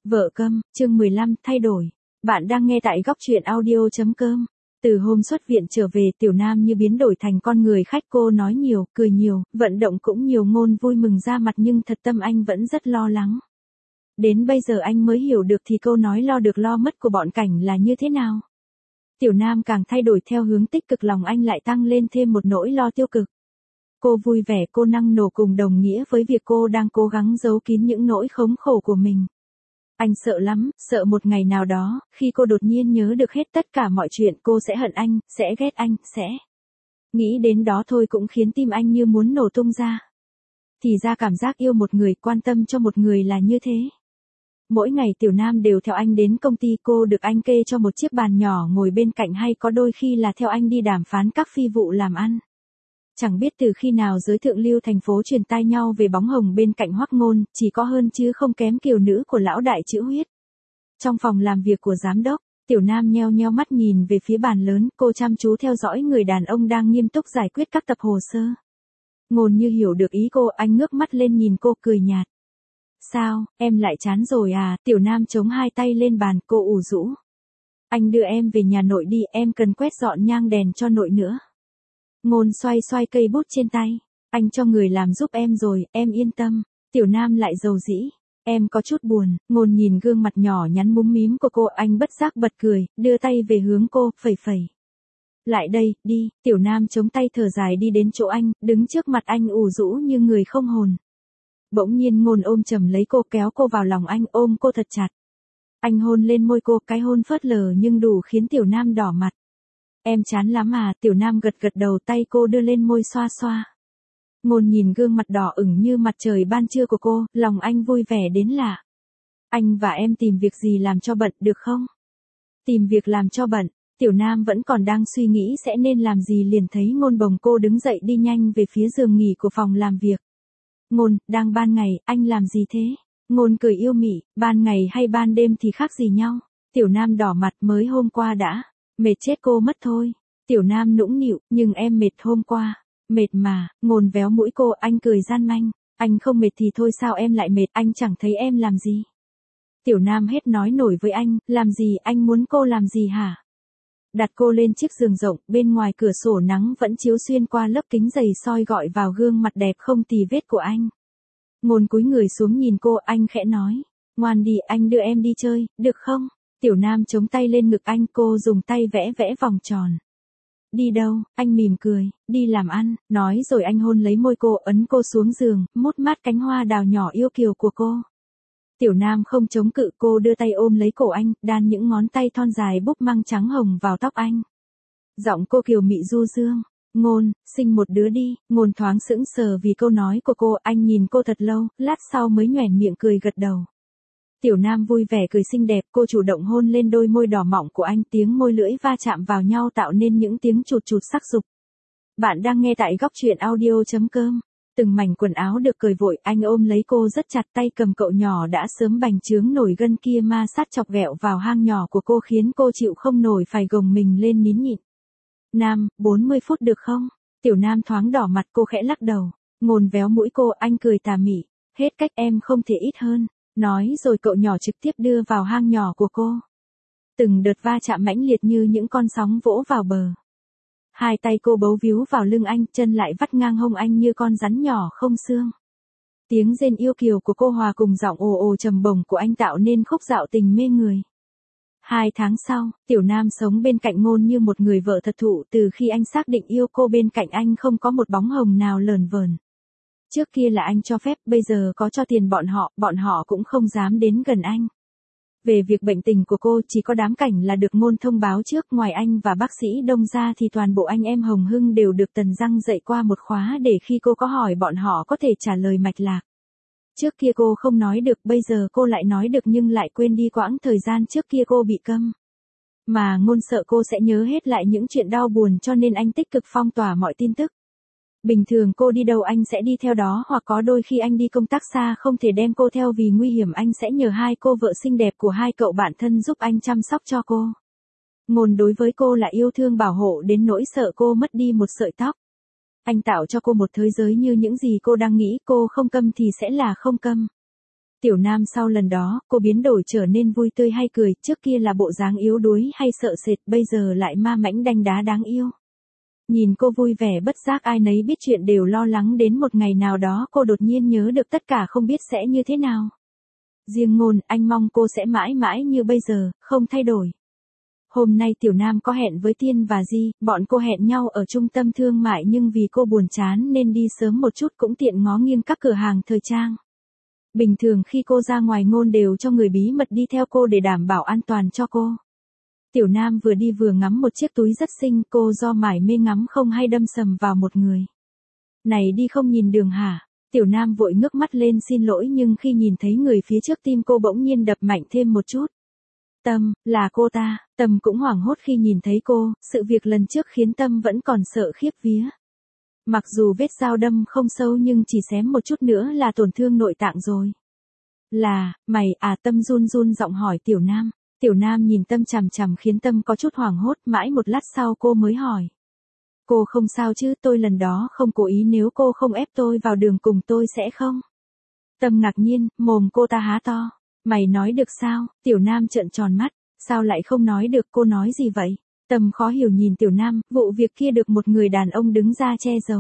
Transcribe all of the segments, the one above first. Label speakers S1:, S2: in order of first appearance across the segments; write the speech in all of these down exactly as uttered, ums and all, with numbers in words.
S1: Vợ câm, chương mười lăm, thay đổi. Bạn đang nghe tại góc truyện audio.com. Từ hôm xuất viện trở về, Tiểu Nam như biến đổi thành con người khách, cô nói nhiều, cười nhiều, vận động cũng nhiều, Ngôn vui mừng ra mặt nhưng thật tâm anh vẫn rất lo lắng. Đến bây giờ anh mới hiểu được thì câu nói lo được lo mất của bọn Cảnh là như thế nào. Tiểu Nam càng thay đổi theo hướng tích cực, lòng anh lại tăng lên thêm một nỗi lo tiêu cực. Cô vui vẻ, cô năng nổ cùng đồng nghĩa với việc cô đang cố gắng giấu kín những nỗi khốn khổ của mình. Anh sợ lắm, sợ một ngày nào đó, khi cô đột nhiên nhớ được hết tất cả mọi chuyện, cô sẽ hận anh, sẽ ghét anh, sẽ... Nghĩ đến đó thôi cũng khiến tim anh như muốn nổ tung ra. Thì ra cảm giác yêu một người, quan tâm cho một người là như thế. Mỗi ngày Tiểu Nam đều theo anh đến công ty, cô được anh kê cho một chiếc bàn nhỏ ngồi bên cạnh, hay có đôi khi là theo anh đi đàm phán các phi vụ làm ăn. Chẳng biết từ khi nào giới thượng lưu thành phố truyền tai nhau về bóng hồng bên cạnh Hoắc Ngôn, chỉ có hơn chứ không kém kiều nữ của lão đại chữ huyết. Trong phòng làm việc của giám đốc, Tiểu Nam nheo nheo mắt nhìn về phía bàn lớn, cô chăm chú theo dõi người đàn ông đang nghiêm túc giải quyết các tập hồ sơ. Ngôn như hiểu được ý cô, anh ngước mắt lên nhìn cô, cười nhạt. Sao, em lại chán rồi à? Tiểu Nam chống hai tay lên bàn, cô ủ rũ. Anh đưa em về nhà nội đi, em cần quét dọn nhang đèn cho nội nữa. Ngôn xoay xoay cây bút trên tay. Anh cho người làm giúp em rồi, em yên tâm. Tiểu Nam lại dầu dĩ. Em có chút buồn. Ngôn nhìn gương mặt nhỏ nhắn múm mím của cô, anh bất giác bật cười, đưa tay về hướng cô, phẩy phẩy. Lại đây, đi. Tiểu Nam chống tay thở dài đi đến chỗ anh, đứng trước mặt anh ủ rũ như người không hồn. Bỗng nhiên Ngôn ôm chầm lấy cô, kéo cô vào lòng anh, ôm cô thật chặt. Anh hôn lên môi cô, cái hôn phớt lờ nhưng đủ khiến Tiểu Nam đỏ mặt. Em chán lắm à? Tiểu Nam gật gật đầu, tay cô đưa lên môi xoa xoa. Ngôn nhìn gương mặt đỏ ửng như mặt trời ban trưa của cô, lòng anh vui vẻ đến lạ. Anh và em tìm việc gì làm cho bận, được không? Tìm việc làm cho bận. Tiểu Nam vẫn còn đang suy nghĩ sẽ nên làm gì, liền thấy Ngôn bồng cô đứng dậy đi nhanh về phía giường nghỉ của phòng làm việc. Ngôn, đang ban ngày, anh làm gì thế? Ngôn cười yêu mị, ban ngày hay ban đêm thì khác gì nhau? Tiểu Nam đỏ mặt, mới hôm qua đã. Mệt chết cô mất thôi. Tiểu Nam nũng nịu, nhưng em mệt hôm qua. Mệt mà. Ngôn véo mũi cô, anh cười gian manh. Anh không mệt thì thôi, sao em lại mệt, anh chẳng thấy em làm gì. Tiểu Nam hết nói nổi với anh, làm gì, anh muốn cô làm gì hả? Đặt cô lên chiếc giường rộng, bên ngoài cửa sổ nắng vẫn chiếu xuyên qua lớp kính dày soi gọi vào gương mặt đẹp không tì vết của anh. Ngôn cúi người xuống nhìn cô, anh khẽ nói. Ngoan đi, anh đưa em đi chơi, được không? Tiểu Nam chống tay lên ngực anh, cô dùng tay vẽ vẽ vòng tròn. Đi đâu? Anh mỉm cười. Đi làm ăn. Nói rồi anh hôn lấy môi cô, ấn cô xuống giường, mút mát cánh hoa đào nhỏ yêu kiều của cô. Tiểu Nam không chống cự, cô đưa tay ôm lấy cổ anh, đan những ngón tay thon dài búp măng trắng hồng vào tóc anh. Giọng cô kiều mị du dương. Ngôn, sinh một đứa đi. Ngôn thoáng sững sờ vì câu nói của cô, anh nhìn cô thật lâu, lát sau mới nhoẻn miệng cười gật đầu. Tiểu Nam vui vẻ cười xinh đẹp, cô chủ động hôn lên đôi môi đỏ mọng của anh, tiếng môi lưỡi va chạm vào nhau tạo nên những tiếng chụt chụt sắc dục. Bạn đang nghe tại góc truyện audio.com. Từng mảnh quần áo được cởi vội, anh ôm lấy cô rất chặt, tay cầm cậu nhỏ đã sớm bành trướng nổi gân kia ma sát chọc ghẹo vào hang nhỏ của cô, khiến cô chịu không nổi phải gồng mình lên nín nhịn. Nam, bốn mươi phút được không? Tiểu Nam thoáng đỏ mặt, cô khẽ lắc đầu. Ngôn véo mũi cô, anh cười tà mị. Hết cách, em không thể ít hơn. Nói rồi cậu nhỏ trực tiếp đưa vào hang nhỏ của cô. Từng đợt va chạm mãnh liệt như những con sóng vỗ vào bờ. Hai tay cô bấu víu vào lưng anh, chân lại vắt ngang hông anh như con rắn nhỏ không xương. Tiếng rên yêu kiều của cô hòa cùng giọng ồ ồ trầm bổng của anh tạo nên khúc dạo tình mê người. Hai tháng sau, Tiểu Nam sống bên cạnh Ngôn như một người vợ thật thụ, từ khi anh xác định yêu cô, bên cạnh anh không có một bóng hồng nào lờn vờn. Trước kia là anh cho phép, bây giờ có cho tiền bọn họ, bọn họ cũng không dám đến gần anh. Về việc bệnh tình của cô, chỉ có đám Cảnh là được Ngôn thông báo trước, ngoài anh và bác sĩ Đông ra thì toàn bộ anh em Hồng Hưng đều được Tần Răng dạy qua một khóa để khi cô có hỏi bọn họ có thể trả lời mạch lạc. Trước kia cô không nói được, bây giờ cô lại nói được nhưng lại quên đi quãng thời gian trước kia cô bị câm. Mà Ngôn sợ cô sẽ nhớ hết lại những chuyện đau buồn cho nên anh tích cực phong tỏa mọi tin tức. Bình thường cô đi đâu anh sẽ đi theo đó, hoặc có đôi khi anh đi công tác xa không thể đem cô theo vì nguy hiểm, anh sẽ nhờ hai cô vợ xinh đẹp của hai cậu bạn thân giúp anh chăm sóc cho cô. Ngôn đối với cô là yêu thương bảo hộ đến nỗi sợ cô mất đi một sợi tóc. Anh tạo cho cô một thế giới như những gì cô đang nghĩ, cô không câm thì sẽ là không câm. Tiểu Nam sau lần đó, cô biến đổi trở nên vui tươi hay cười, trước kia là bộ dáng yếu đuối hay sợ sệt, bây giờ lại ma mãnh đanh đá đáng yêu. Nhìn cô vui vẻ bất giác ai nấy biết chuyện đều lo lắng đến một ngày nào đó cô đột nhiên nhớ được tất cả không biết sẽ như thế nào. Riêng Ngôn, anh mong cô sẽ mãi mãi như bây giờ, không thay đổi. Hôm nay Tiểu Nam có hẹn với Tiên và Di, bọn cô hẹn nhau ở trung tâm thương mại nhưng vì cô buồn chán nên đi sớm một chút cũng tiện ngó nghiêng các cửa hàng thời trang. Bình thường khi cô ra ngoài Ngôn đều cho người bí mật đi theo cô để đảm bảo an toàn cho cô. Tiểu Nam vừa đi vừa ngắm một chiếc túi rất xinh, cô do mải mê ngắm không hay đâm sầm vào một người. Này đi không nhìn đường hả? Tiểu Nam vội ngước mắt lên xin lỗi nhưng khi nhìn thấy người phía trước tim cô bỗng nhiên đập mạnh thêm một chút. Tâm, là cô ta, Tâm cũng hoảng hốt khi nhìn thấy cô, sự việc lần trước khiến Tâm vẫn còn sợ khiếp vía. Mặc dù vết dao đâm không sâu nhưng chỉ xém một chút nữa là tổn thương nội tạng rồi. Là, mày, à Tâm run run giọng hỏi Tiểu Nam. Tiểu Nam nhìn Tâm chằm chằm khiến Tâm có chút hoảng hốt, mãi một lát sau cô mới hỏi. Cô không sao chứ, tôi lần đó không cố ý, nếu cô không ép tôi vào đường cùng tôi sẽ không. Tâm ngạc nhiên, mồm cô ta há to. Mày nói được sao? Tiểu Nam trợn tròn mắt. Sao lại không nói được, cô nói gì vậy? Tâm khó hiểu nhìn Tiểu Nam, vụ việc kia được một người đàn ông đứng ra che giấu.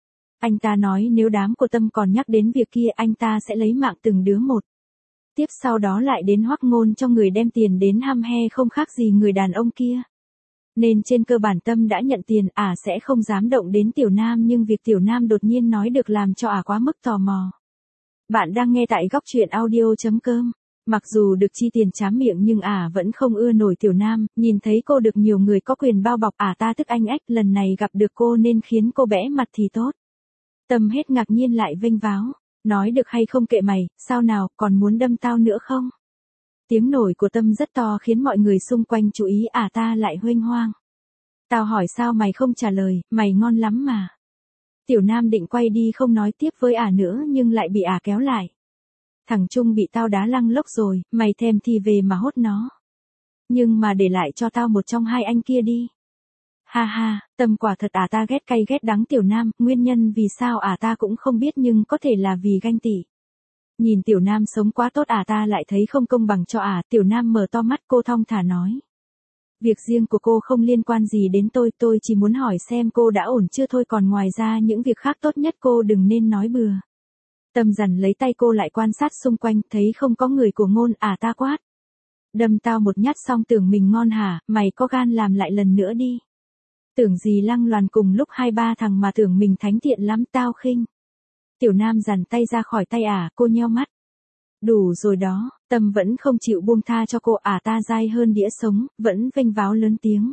S1: Anh ta nói nếu đám của Tâm còn nhắc đến việc kia anh ta sẽ lấy mạng từng đứa một. Tiếp sau đó lại đến Hoắc Ngôn cho người đem tiền đến hăm he không khác gì người đàn ông kia. Nên trên cơ bản Tâm đã nhận tiền, ả à sẽ không dám động đến Tiểu Nam nhưng việc Tiểu Nam đột nhiên nói được làm cho ả à quá mức tò mò. Bạn đang nghe tại góc truyện audio chấm com. Mặc dù được chi tiền trám miệng nhưng ả à vẫn không ưa nổi Tiểu Nam, nhìn thấy cô được nhiều người có quyền bao bọc ả à ta tức anh ách, lần này gặp được cô nên khiến cô bẽ mặt thì tốt. Tâm hết ngạc nhiên lại vênh váo, nói được hay không kệ mày, sao nào, còn muốn đâm tao nữa không? Tiếng nổi của Tâm rất to khiến mọi người xung quanh chú ý, ả à ta lại huênh hoang. Tao hỏi sao mày không trả lời, mày ngon lắm mà. Tiểu Nam định quay đi không nói tiếp với ả à nữa nhưng lại bị ả à kéo lại. Thằng Trung bị tao đá lăng lốc rồi, mày thèm thì về mà hốt nó. Nhưng mà để lại cho tao một trong hai anh kia đi. Ha ha, Tâm quả thật ả à ta ghét cay ghét đắng Tiểu Nam, nguyên nhân vì sao ả à ta cũng không biết nhưng có thể là vì ganh tị. Nhìn Tiểu Nam sống quá tốt ả à ta lại thấy không công bằng cho ả, à. Tiểu Nam mở to mắt cô thong thả nói. Việc riêng của cô không liên quan gì đến tôi, tôi chỉ muốn hỏi xem cô đã ổn chưa thôi, còn ngoài ra những việc khác tốt nhất cô đừng nên nói bừa. Tâm dằn lấy tay cô lại quan sát xung quanh, thấy không có người của Ngôn, ả à ta quát. Đâm tao một nhát xong tưởng mình ngon hả, mày có gan làm lại lần nữa đi. Tưởng gì lăng loàn cùng lúc hai ba thằng mà tưởng mình thánh thiện lắm, tao khinh. Tiểu Nam giằng tay ra khỏi tay ả, à, cô nheo mắt. Đủ rồi đó, Tâm vẫn không chịu buông tha cho cô, ả à ta dai hơn đĩa sống, vẫn vênh váo lớn tiếng.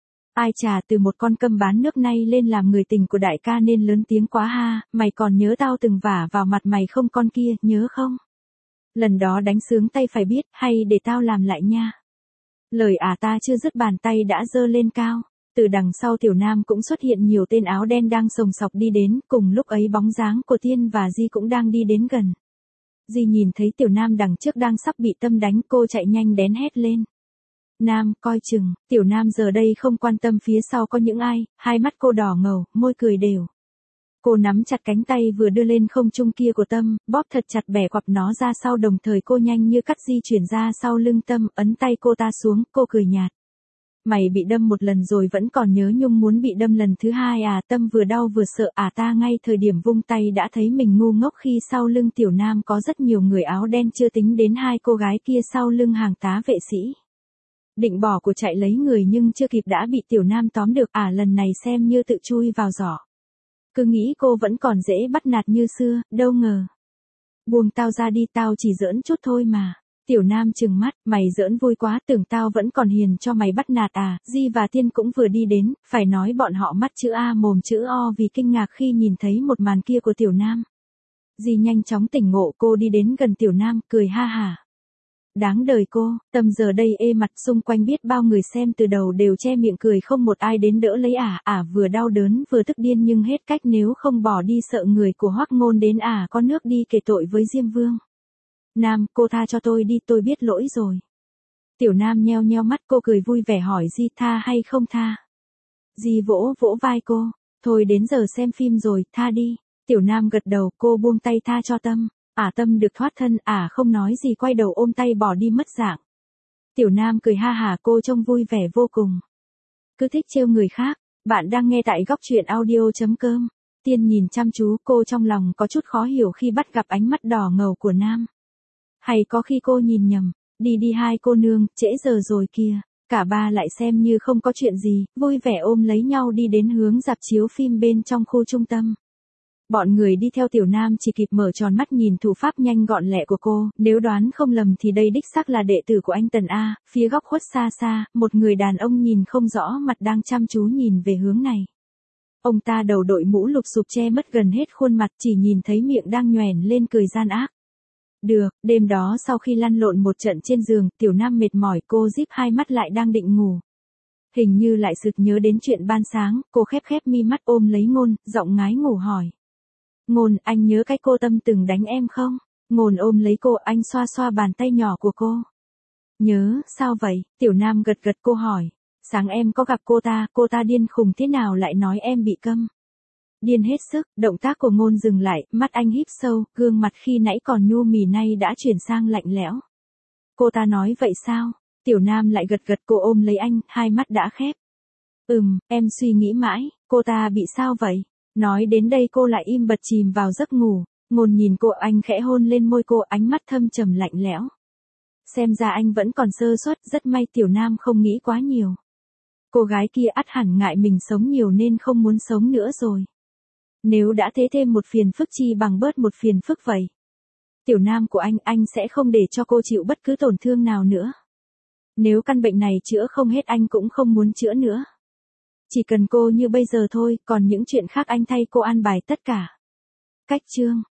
S1: Ai chà, từ một con câm bán nước nay lên làm người tình của đại ca nên lớn tiếng quá ha, mày còn nhớ tao từng vả vào mặt mày không con kia, nhớ không? Lần đó đánh sướng tay phải biết, hay để tao làm lại nha. Lời ả à ta chưa dứt bàn tay đã giơ lên cao. Từ đằng sau Tiểu Nam cũng xuất hiện nhiều tên áo đen đang sồng sọc đi đến, cùng lúc ấy bóng dáng của Tiên và Di cũng đang đi đến gần. Di nhìn thấy Tiểu Nam đằng trước đang sắp bị Tâm đánh, cô chạy nhanh đén hét lên. Nam, coi chừng. Tiểu Nam giờ đây không quan tâm phía sau có những ai, hai mắt cô đỏ ngầu, môi cười đều. Cô nắm chặt cánh tay vừa đưa lên không trung kia của Tâm, bóp thật chặt bẻ quặp nó ra sau, đồng thời cô nhanh như cắt di chuyển ra sau lưng Tâm, ấn tay cô ta xuống, cô cười nhạt. Mày bị đâm một lần rồi vẫn còn nhớ nhung muốn bị đâm lần thứ hai à? Tâm vừa đau vừa sợ, à ta ngay thời điểm vung tay đã thấy mình ngu ngốc khi sau lưng Tiểu Nam có rất nhiều người áo đen, chưa tính đến hai cô gái kia sau lưng hàng tá vệ sĩ. Định bỏ của chạy lấy người nhưng chưa kịp đã bị Tiểu Nam tóm được, à lần này xem như tự chui vào giỏ. Cứ nghĩ cô vẫn còn dễ bắt nạt như xưa, đâu ngờ. Buông tao ra đi, tao chỉ giỡn chút thôi mà. Tiểu Nam trừng mắt, mày giỡn vui quá, tưởng tao vẫn còn hiền cho mày bắt nạt à? Di và Tiên cũng vừa đi đến, phải nói bọn họ mắt chữ A mồm chữ O vì kinh ngạc khi nhìn thấy một màn kia của Tiểu Nam. Di nhanh chóng tỉnh ngộ, cô đi đến gần Tiểu Nam, cười ha hả. Đáng đời cô, Tâm giờ đây ê mặt, xung quanh biết bao người xem từ đầu đều che miệng cười, không một ai đến đỡ lấy ả, ả vừa đau đớn vừa tức điên nhưng hết cách, nếu không bỏ đi sợ người của Hoắc Ngôn đến ả có nước đi kể tội với Diêm Vương. Nam, cô tha cho tôi đi, tôi biết lỗi rồi. Tiểu Nam nheo nheo mắt, cô cười vui vẻ hỏi Di tha hay không tha. Di vỗ vỗ vai cô, thôi đến giờ xem phim rồi, tha đi. Tiểu Nam gật đầu, cô buông tay tha cho Tâm. Ả tâm được thoát thân, Ả không nói gì quay đầu ôm tay bỏ đi mất dạng. Tiểu Nam cười ha hả, cô trông vui vẻ vô cùng. Cứ thích trêu người khác. Bạn đang nghe tại góc truyện audio.com. Tiên nhìn chăm chú, cô trong lòng có chút khó hiểu khi bắt gặp ánh mắt đỏ ngầu của Nam. Hay có khi cô nhìn nhầm. Đi đi hai cô nương, trễ giờ rồi kìa. Cả ba lại xem như không có chuyện gì, vui vẻ ôm lấy nhau đi đến hướng rạp chiếu phim bên trong khu trung tâm. Bọn người đi theo Tiểu Nam chỉ kịp mở tròn mắt nhìn thủ pháp nhanh gọn lẹ của cô, nếu đoán không lầm thì đây đích xác là đệ tử của anh Tần A. Phía góc khuất xa xa, một người đàn ông nhìn không rõ mặt đang chăm chú nhìn về hướng này. Ông ta đầu đội mũ lục xục che mất gần hết khuôn mặt, chỉ nhìn thấy miệng đang nhoẻn lên cười gian ác. Được, đêm đó sau khi lăn lộn một trận trên giường, Tiểu Nam mệt mỏi, cô díp hai mắt lại đang định ngủ. Hình như lại sực nhớ đến chuyện ban sáng, cô khép khép mi mắt ôm lấy Ngôn, giọng ngái ngủ hỏi. Ngôn, anh nhớ cái cô Tâm từng đánh em không? Ngôn ôm lấy cô, anh xoa xoa bàn tay nhỏ của cô. Nhớ, sao vậy? Tiểu Nam gật gật, cô hỏi. Sáng em có gặp cô ta, cô ta điên khùng thế nào lại nói em bị câm? Điên hết sức, động tác của Ngôn dừng lại, mắt anh híp sâu, gương mặt khi nãy còn nhu mì nay đã chuyển sang lạnh lẽo. Cô ta nói vậy sao? Tiểu Nam lại gật gật, cô ôm lấy anh, hai mắt đã khép. Ừm, em suy nghĩ mãi, cô ta bị sao vậy? Nói đến đây cô lại im bặt chìm vào giấc ngủ. Ngôn nhìn cô, anh khẽ hôn lên môi cô, ánh mắt thâm trầm lạnh lẽo. Xem ra anh vẫn còn sơ suất, rất may Tiểu Nam không nghĩ quá nhiều. Cô gái kia ắt hẳn ngại mình sống nhiều nên không muốn sống nữa rồi. Nếu đã thế thêm một phiền phức chi bằng bớt một phiền phức vậy. Tiểu Nam của anh, anh sẽ không để cho cô chịu bất cứ tổn thương nào nữa. Nếu căn bệnh này chữa không hết anh cũng không muốn chữa nữa. Chỉ cần cô như bây giờ thôi, còn những chuyện khác anh thay cô an bài tất cả. Cách chương